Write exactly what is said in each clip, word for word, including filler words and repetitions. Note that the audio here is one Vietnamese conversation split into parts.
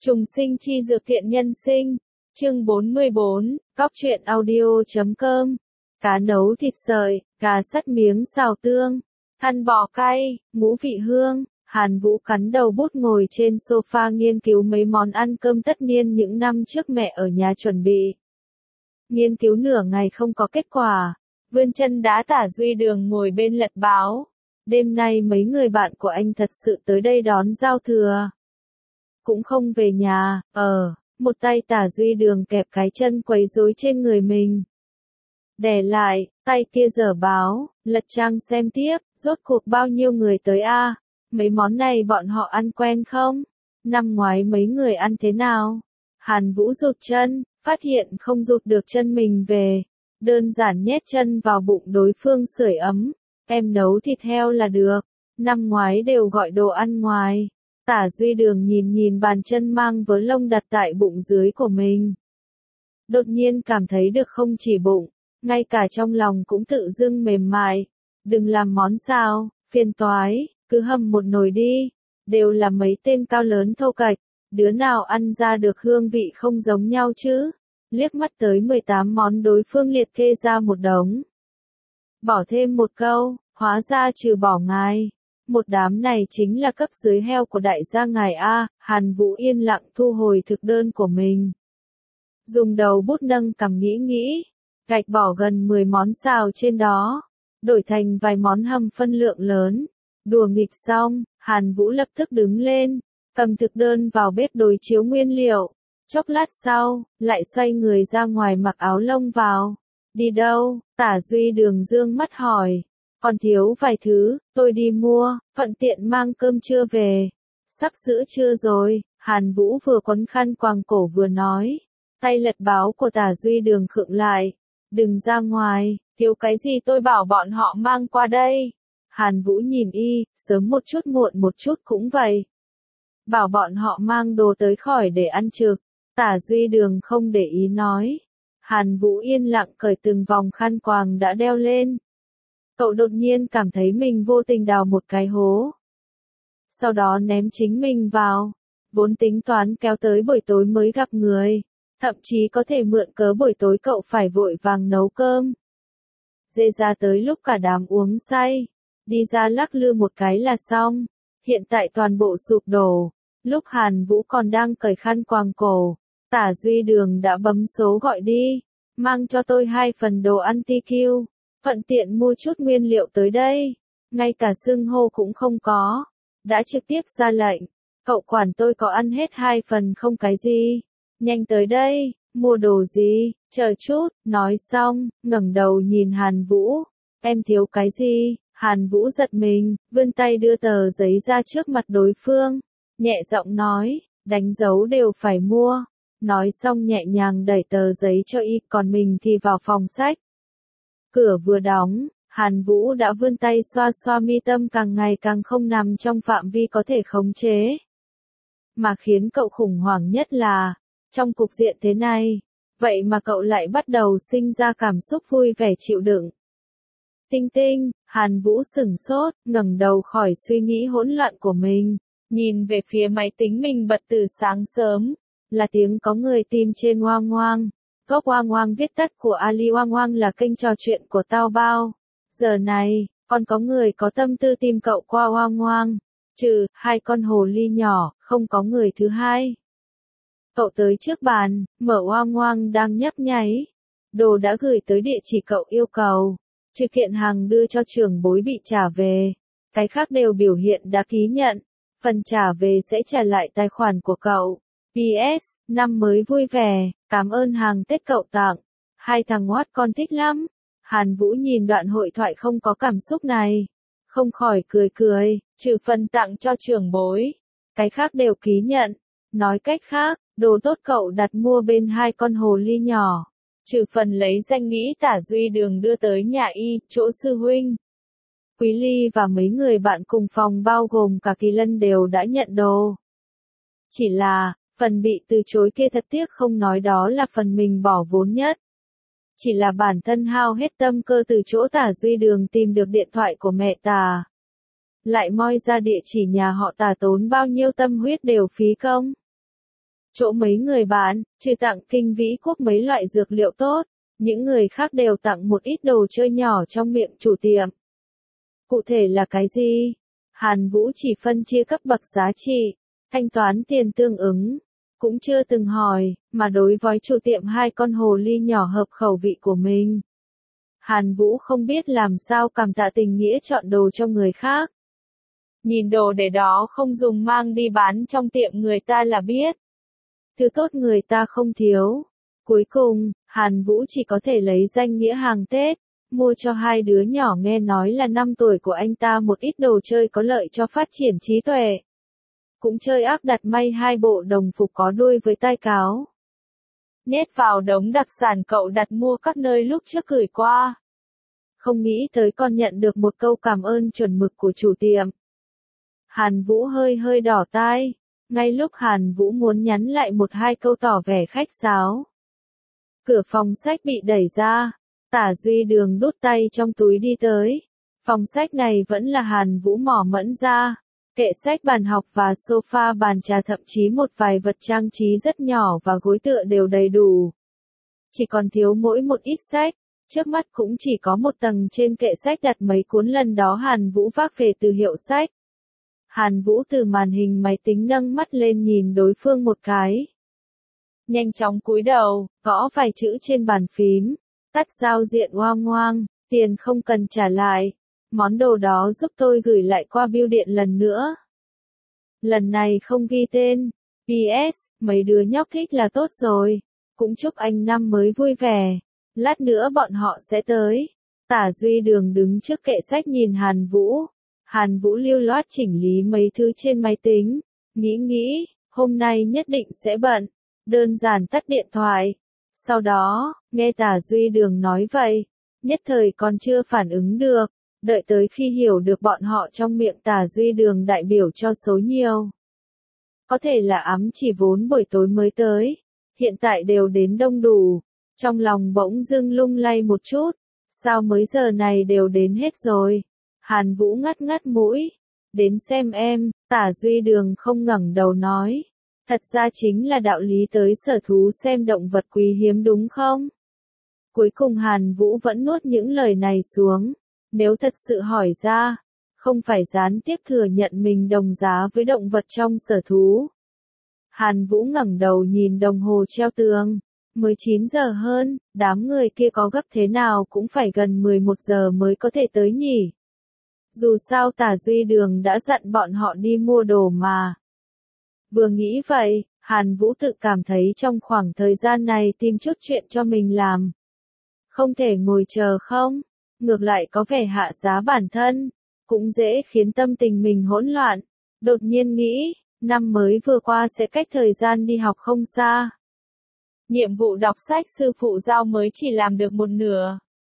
Trùng sinh chi dược thiện nhân sinh. Chương bốn mươi bốn, cóc truyện audio chấm com. Cá nấu thịt sợi, cá sắt miếng xào tương, ăn bò cay, ngũ vị hương. Hàn Vũ cắn đầu bút ngồi trên sofa nghiên cứu mấy món ăn cơm tất niên những năm trước mẹ ở nhà chuẩn bị. Nghiên cứu nửa ngày không có kết quả, vươn chân đá Tả Duy Đường ngồi bên lật báo. Đêm nay mấy người bạn của anh thật sự tới đây đón giao thừa. Cũng không về nhà, ờ, một tay Tả Duy Đường kẹp cái chân quấy rối trên người mình. Đè lại, tay kia giở báo, lật trang xem tiếp, rốt cuộc bao nhiêu người tới a? À? Mấy món này bọn họ ăn quen không? Năm ngoái mấy người ăn thế nào? Hàn Vũ rụt chân, phát hiện không rụt được chân mình về. Đơn giản nhét chân vào bụng đối phương sưởi ấm. Em nấu thịt heo là được. Năm ngoái đều gọi đồ ăn ngoài. Tả Duy Đường nhìn nhìn bàn chân mang vớ lông đặt tại bụng dưới của mình. Đột nhiên cảm thấy được không chỉ bụng, ngay cả trong lòng cũng tự dưng mềm mại. Đừng làm món sao, phiền toái, cứ hầm một nồi đi. Đều là mấy tên cao lớn thô kệch, đứa nào ăn ra được hương vị không giống nhau chứ. Liếc mắt tới mười tám món đối phương liệt kê ra một đống. Bỏ thêm một câu, hóa ra trừ bỏ ngài. Một đám này chính là cấp dưới heo của đại gia ngài A. Hàn Vũ yên lặng thu hồi thực đơn của mình. Dùng đầu bút nâng cằm nghĩ nghĩ, gạch bỏ gần mười món xào trên đó, đổi thành vài món hầm phân lượng lớn. Đùa nghịch xong, Hàn Vũ lập tức đứng lên, cầm thực đơn vào bếp đối chiếu nguyên liệu. Chốc lát sau, lại xoay người ra ngoài mặc áo lông vào. Đi đâu? Tả Duy Đường dương mắt hỏi. Còn thiếu vài thứ, tôi đi mua, thuận tiện mang cơm trưa về. Sắp giữa trưa rồi, Hàn Vũ vừa quấn khăn quàng cổ vừa nói. Tay lật báo của Tả Duy Đường khựng lại. Đừng ra ngoài, thiếu cái gì tôi bảo bọn họ mang qua đây. Hàn Vũ nhìn y, sớm một chút muộn một chút cũng vậy. Bảo bọn họ mang đồ tới khỏi để ăn trực. Tả Duy Đường không để ý nói. Hàn Vũ yên lặng cởi từng vòng khăn quàng đã đeo lên. Cậu đột nhiên cảm thấy mình vô tình đào một cái hố. Sau đó ném chính mình vào. Vốn tính toán kéo tới buổi tối mới gặp người. Thậm chí có thể mượn cớ buổi tối cậu phải vội vàng nấu cơm. Dê ra tới lúc cả đám uống say. Đi ra lắc lư một cái là xong. Hiện tại toàn bộ sụp đổ. Lúc Hàn Vũ còn đang cởi khăn quàng cổ. Tả Duy Đường đã bấm số gọi đi. Mang cho tôi hai phần đồ ăn ti kiu. Thuận tiện mua chút nguyên liệu tới đây. Ngay cả xưng hô cũng không có. Đã trực tiếp ra lệnh. Cậu quản tôi có ăn hết hai phần không cái gì. Nhanh tới đây, mua đồ gì, chờ chút, nói xong, ngẩng đầu nhìn Hàn Vũ. Em thiếu cái gì? Hàn Vũ giật mình, vươn tay đưa tờ giấy ra trước mặt đối phương. Nhẹ giọng nói, đánh dấu đều phải mua. Nói xong nhẹ nhàng đẩy tờ giấy cho y, còn mình thì vào phòng sách. Cửa vừa đóng, Hàn Vũ đã vươn tay xoa xoa mi tâm càng ngày càng không nằm trong phạm vi có thể khống chế. Mà khiến cậu khủng hoảng nhất là, trong cục diện thế này, vậy mà cậu lại bắt đầu sinh ra cảm xúc vui vẻ chịu đựng. Tinh tinh, Hàn Vũ sửng sốt, ngẩng đầu khỏi suy nghĩ hỗn loạn của mình, nhìn về phía máy tính mình bật từ sáng sớm, là tiếng có người tìm trên Oang Oang. Góc Oang Oang viết tắt của Ali Oang Oang là kênh trò chuyện của Tao Bao. Giờ này, còn có người có tâm tư tìm cậu qua Oang Oang. Trừ, hai con hồ ly nhỏ, không có người thứ hai. Cậu tới trước bàn, mở Oang Oang đang nhấp nháy. Đồ đã gửi tới địa chỉ cậu yêu cầu. Trừ kiện hàng đưa cho trưởng bối bị trả về. Cái khác đều biểu hiện đã ký nhận. Phần trả về sẽ trả lại tài khoản của cậu. pê ét, năm mới vui vẻ, cảm ơn hàng Tết cậu tặng. Hai thằng ngoát con thích lắm. Hàn Vũ nhìn đoạn hội thoại không có cảm xúc này. Không khỏi cười cười, trừ phần tặng cho trưởng bối. Cái khác đều ký nhận. Nói cách khác, đồ tốt cậu đặt mua bên hai con hồ ly nhỏ. Trừ phần lấy danh nghĩa Tả Duy Đường đưa tới nhà y, chỗ sư huynh. Quý Ly và mấy người bạn cùng phòng bao gồm cả Kỳ Lân đều đã nhận đồ. Chỉ là, phần bị từ chối kia thật tiếc không nói đó là phần mình bỏ vốn nhất. Chỉ là bản thân hao hết tâm cơ từ chỗ Tả Duy Đường tìm được điện thoại của mẹ Tả. Lại moi ra địa chỉ nhà họ Tả tốn bao nhiêu tâm huyết đều phí công. Chỗ mấy người bán, trừ tặng Kinh Vĩ Quốc mấy loại dược liệu tốt, những người khác đều tặng một ít đồ chơi nhỏ trong miệng chủ tiệm. Cụ thể là cái gì? Hàn Vũ chỉ phân chia cấp bậc giá trị, thanh toán tiền tương ứng. Cũng chưa từng hỏi, mà đối với chủ tiệm hai con hồ ly nhỏ hợp khẩu vị của mình. Hàn Vũ không biết làm sao cảm tạ tình nghĩa chọn đồ cho người khác. Nhìn đồ để đó không dùng mang đi bán trong tiệm người ta là biết. Thứ tốt người ta không thiếu. Cuối cùng, Hàn Vũ chỉ có thể lấy danh nghĩa hàng Tết, mua cho hai đứa nhỏ nghe nói là năm tuổi của anh ta một ít đồ chơi có lợi cho phát triển trí tuệ. Cũng chơi áp đặt may hai bộ đồng phục có đuôi với tai cáo. Nhét vào đống đặc sản cậu đặt mua các nơi lúc trước gửi qua. Không nghĩ tới còn nhận được một câu cảm ơn chuẩn mực của chủ tiệm. Hàn Vũ hơi hơi đỏ tai, ngay lúc Hàn Vũ muốn nhắn lại một hai câu tỏ vẻ khách sáo. Cửa phòng sách bị đẩy ra, Tả Duy Đường đút tay trong túi đi tới. Phòng sách này vẫn là Hàn Vũ mỏ mẫn ra. Kệ sách bàn học và sofa bàn trà thậm chí một vài vật trang trí rất nhỏ và gối tựa đều đầy đủ. Chỉ còn thiếu mỗi một ít sách, trước mắt cũng chỉ có một tầng trên kệ sách đặt mấy cuốn lần đó Hàn Vũ vác về từ hiệu sách. Hàn Vũ từ màn hình máy tính nâng mắt lên nhìn đối phương một cái. Nhanh chóng cúi đầu, gõ vài chữ trên bàn phím, tắt giao diện oang oang, tiền không cần trả lại. Món đồ đó giúp tôi gửi lại qua bưu điện lần nữa. Lần này không ghi tên. pê ét, mấy đứa nhóc thích là tốt rồi. Cũng chúc anh năm mới vui vẻ. Lát nữa bọn họ sẽ tới. Tả Duy Đường đứng trước kệ sách nhìn Hàn Vũ. Hàn Vũ lưu loát chỉnh lý mấy thứ trên máy tính. Nghĩ nghĩ, hôm nay nhất định sẽ bận. Đơn giản tắt điện thoại. Sau đó, nghe Tả Duy Đường nói vậy. Nhất thời còn chưa phản ứng được. Đợi tới khi hiểu được bọn họ trong miệng Tả Duy Đường đại biểu cho số nhiều. Có thể là ám chỉ vốn buổi tối mới tới, hiện tại đều đến đông đủ. Trong lòng bỗng dưng lung lay một chút, sao mới giờ này đều đến hết rồi. Hàn Vũ ngắt ngắt mũi, đến xem em, Tả Duy Đường không ngẩng đầu nói. Thật ra chính là đạo lý tới sở thú xem động vật quý hiếm đúng không? Cuối cùng Hàn Vũ vẫn nuốt những lời này xuống. Nếu thật sự hỏi ra, không phải gián tiếp thừa nhận mình đồng giá với động vật trong sở thú. Hàn Vũ ngẩng đầu nhìn đồng hồ treo tường, mười chín giờ hơn, đám người kia có gấp thế nào cũng phải gần mười một giờ mới có thể tới nhỉ. Dù sao Tả Duy Đường đã dặn bọn họ đi mua đồ mà. Vừa nghĩ vậy, Hàn Vũ tự cảm thấy trong khoảng thời gian này tìm chút chuyện cho mình làm. Không thể ngồi chờ không? Ngược lại có vẻ hạ giá bản thân, cũng dễ khiến tâm tình mình hỗn loạn. Đột nhiên nghĩ, năm mới vừa qua sẽ cách thời gian đi học không xa. Nhiệm vụ đọc sách sư phụ giao mới chỉ làm được một nửa.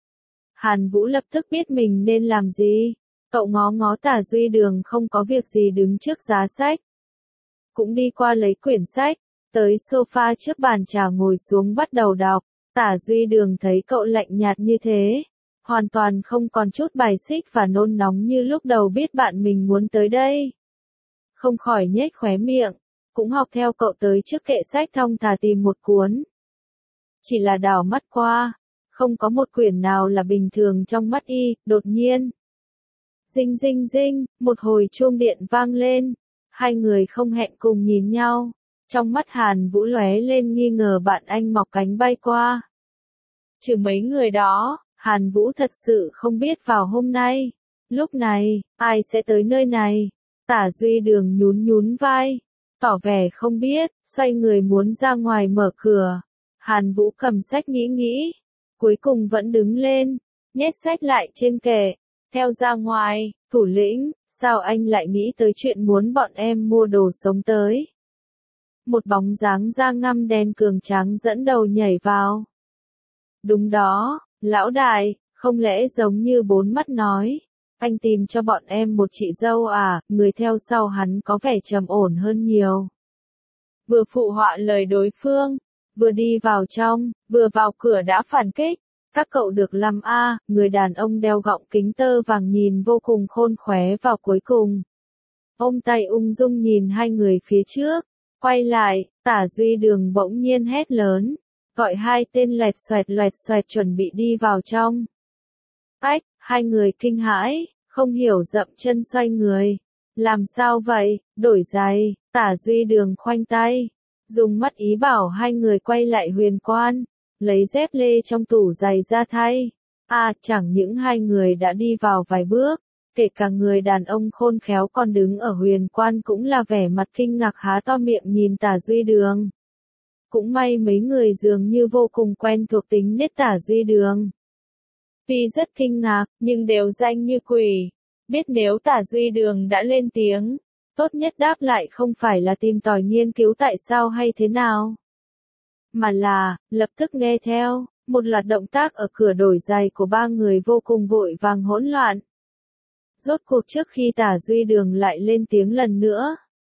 Hàn Vũ lập tức biết mình nên làm gì. Cậu ngó ngó Tả Duy Đường không có việc gì đứng trước giá sách. Cũng đi qua lấy quyển sách, tới sofa trước bàn trà ngồi xuống bắt đầu đọc. Tả Duy Đường thấy cậu lạnh nhạt như thế. Hoàn toàn không còn chút bài xích và nôn nóng như lúc đầu biết bạn mình muốn tới đây. Không khỏi nhếch khóe miệng, cũng học theo cậu tới trước kệ sách thong thả tìm một cuốn. Chỉ là đảo mắt qua, không có một quyển nào là bình thường trong mắt y, đột nhiên. Dinh dinh dinh, một hồi chuông điện vang lên, hai người không hẹn cùng nhìn nhau, trong mắt Hàn Vũ lóe lên nghi ngờ bạn anh mọc cánh bay qua. Trừ mấy người đó, Hàn Vũ thật sự không biết vào hôm nay, lúc này, ai sẽ tới nơi này. Tả Duy Đường nhún nhún vai, tỏ vẻ không biết, xoay người muốn ra ngoài mở cửa. Hàn Vũ cầm sách nghĩ nghĩ, cuối cùng vẫn đứng lên, nhét sách lại trên kệ, theo ra ngoài. Thủ lĩnh, sao anh lại nghĩ tới chuyện muốn bọn em mua đồ sống tới? Một bóng dáng da ngăm đen cường tráng dẫn đầu nhảy vào. Đúng đó, lão đại, không lẽ giống như bốn mắt nói, anh tìm cho bọn em một chị dâu à? Người theo sau hắn có vẻ trầm ổn hơn nhiều. Vừa phụ họa lời đối phương, vừa đi vào trong, vừa vào cửa đã phản kích. Các cậu được làm a, à, người đàn ông đeo gọng kính tơ vàng nhìn vô cùng khôn khóe vào cuối cùng. Ôm tay ung dung nhìn hai người phía trước, Quay lại, Tả Duy Đường bỗng nhiên hét lớn, gọi hai tên loẹt xoẹt loẹt xoẹt chuẩn bị đi vào trong. Ách, hai người kinh hãi, không hiểu dậm chân xoay người. Làm sao vậy, đổi giày, Tả Duy Đường khoanh tay, dùng mắt ý bảo hai người quay lại huyền quan, lấy dép lê trong tủ giày ra thay. À, chẳng những hai người đã đi vào vài bước, kể cả người đàn ông khôn khéo còn đứng ở huyền quan cũng là vẻ mặt kinh ngạc há to miệng nhìn Tả Duy Đường. Cũng may mấy người dường như vô cùng quen thuộc tính nết Tả Duy Đường. Tuy rất kinh ngạc, nhưng đều danh như quỷ. Biết nếu Tả Duy Đường đã lên tiếng, tốt nhất đáp lại không phải là tìm tòi nghiên cứu tại sao hay thế nào, mà là, lập tức nghe theo, một loạt động tác ở cửa đổi giày của ba người vô cùng vội vàng hỗn loạn. Rốt cuộc trước khi Tả Duy Đường lại lên tiếng lần nữa.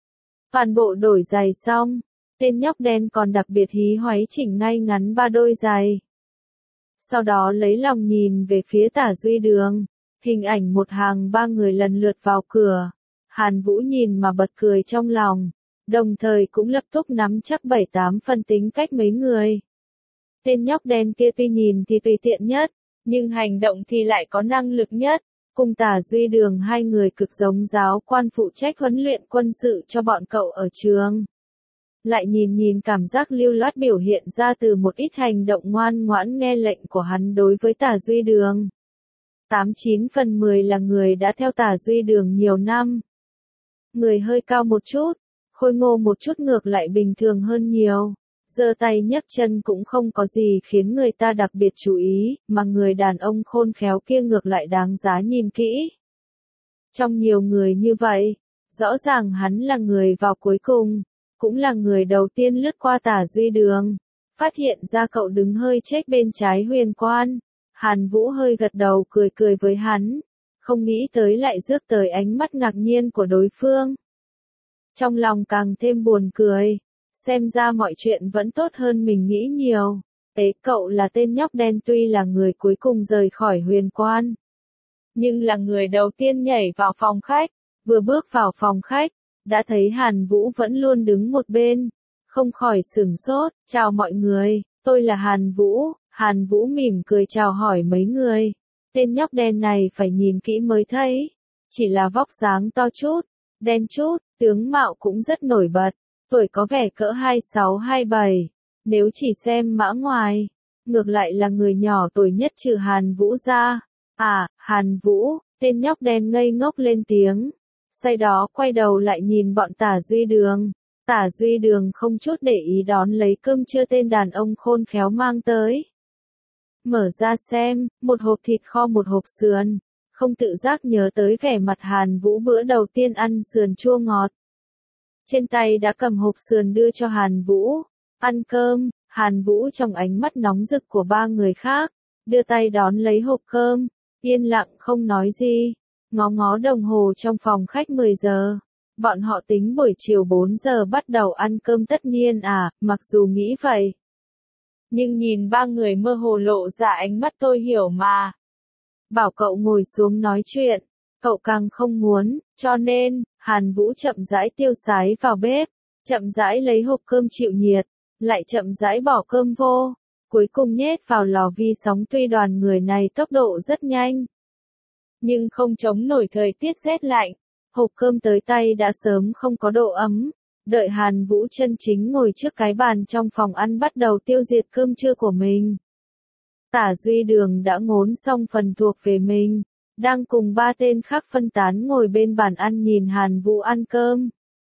Toàn bộ đổi giày xong, tên nhóc đen còn đặc biệt hí hoáy chỉnh ngay ngắn ba đôi giày. Sau đó lấy lòng nhìn về phía Tả Duy Đường, hình ảnh một hàng ba người lần lượt vào cửa. Hàn Vũ nhìn mà bật cười trong lòng, đồng thời cũng lập tức nắm chắc bảy tám phần tính cách mấy người. Tên nhóc đen kia tuy nhìn thì tùy tiện nhất, nhưng hành động thì lại có năng lực nhất. Cùng Tả Duy Đường hai người cực giống giáo quan phụ trách huấn luyện quân sự cho bọn cậu ở trường. Lại nhìn nhìn cảm giác lưu loát biểu hiện ra từ một ít hành động ngoan ngoãn nghe lệnh của hắn đối với Tả Duy Đường. Tám chín phần mười là người đã theo Tả Duy Đường nhiều năm. Người hơi cao một chút, khôi ngô một chút ngược lại bình thường hơn nhiều. Giơ tay nhấc chân cũng không có gì khiến người ta đặc biệt chú ý, mà người đàn ông khôn khéo kia ngược lại đáng giá nhìn kỹ. Trong nhiều người như vậy, rõ ràng hắn là người vào cuối cùng, cũng là người đầu tiên lướt qua Tả Duy Đường. Phát hiện ra cậu đứng hơi chết bên trái huyền quan, Hàn Vũ hơi gật đầu cười cười với hắn, không nghĩ tới lại rước tới ánh mắt ngạc nhiên của đối phương. Trong lòng càng thêm buồn cười. Xem ra mọi chuyện vẫn tốt hơn mình nghĩ nhiều. Ấy cậu là tên nhóc đen tuy là người cuối cùng rời khỏi huyền quan, nhưng là người đầu tiên nhảy vào phòng khách. Vừa bước vào phòng khách, đã thấy Hàn Vũ vẫn luôn đứng một bên, không khỏi sửng sốt. Chào mọi người, tôi là Hàn Vũ. Hàn Vũ mỉm cười chào hỏi mấy người. Tên nhóc đen này phải nhìn kỹ mới thấy, chỉ là vóc dáng to chút, đen chút, tướng mạo cũng rất nổi bật. Tuổi có vẻ cỡ hai sáu hai bảy, nếu chỉ xem mã ngoài, ngược lại là người nhỏ tuổi nhất trừ Hàn Vũ ra. À, Hàn Vũ, tên nhóc đen ngây ngốc lên tiếng, sau đó quay đầu lại nhìn bọn Tả Duy Đường. Tả Duy Đường không chút để ý đón lấy cơm trưa tên đàn ông khôn khéo mang tới. Mở ra xem, một hộp thịt kho một hộp sườn, không tự giác nhớ tới vẻ mặt Hàn Vũ bữa đầu tiên ăn sườn chua ngọt. Trên tay đã cầm hộp sườn đưa cho Hàn Vũ. Ăn cơm, Hàn Vũ trong ánh mắt nóng rực của ba người khác, đưa tay đón lấy hộp cơm, yên lặng không nói gì, ngó ngó đồng hồ trong phòng khách mười giờ. Bọn họ tính buổi chiều bốn giờ bắt đầu ăn cơm tất nhiên à, mặc dù nghĩ vậy. Nhưng nhìn ba người mơ hồ lộ ra ánh mắt tôi hiểu mà. Bảo cậu ngồi xuống nói chuyện, cậu càng không muốn, cho nên, Hàn Vũ chậm rãi tiêu sái vào bếp, chậm rãi lấy hộp cơm chịu nhiệt, lại chậm rãi bỏ cơm vô, cuối cùng nhét vào lò vi sóng. Tuy đoàn người này tốc độ rất nhanh, nhưng không chống nổi thời tiết rét lạnh, hộp cơm tới tay đã sớm không có độ ấm. Đợi Hàn Vũ chân chính ngồi trước cái bàn trong phòng ăn bắt đầu tiêu diệt cơm trưa của mình. Tả Duy Đường đã ngốn xong phần thuộc về mình, đang cùng ba tên khác phân tán ngồi bên bàn ăn nhìn Hàn Vũ ăn cơm.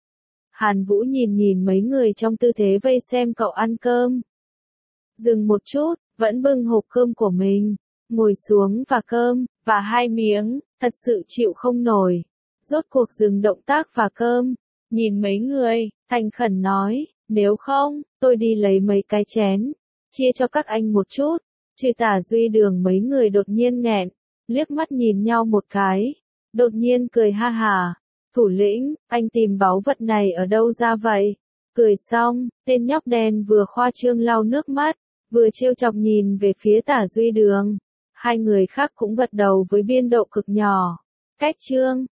Hàn Vũ nhìn nhìn mấy người trong tư thế vây xem cậu ăn cơm. Dừng một chút, vẫn bưng hộp cơm của mình, ngồi xuống và cơm, và hai miếng, thật sự chịu không nổi. Rốt cuộc dừng động tác và cơm, nhìn mấy người, thành khẩn nói, nếu không, tôi đi lấy mấy cái chén, chia cho các anh một chút. Trừ Tả Duy Đường mấy người đột nhiên nghẹn, liếc mắt nhìn nhau một cái, đột nhiên cười ha hả. Thủ lĩnh, anh tìm báu vật này ở đâu ra vậy? Cười xong, tên nhóc đen vừa khoa trương lau nước mắt, vừa trêu chọc nhìn về phía Tả Duy Đường. Hai người khác cũng gật đầu với biên độ cực nhỏ. Cách chương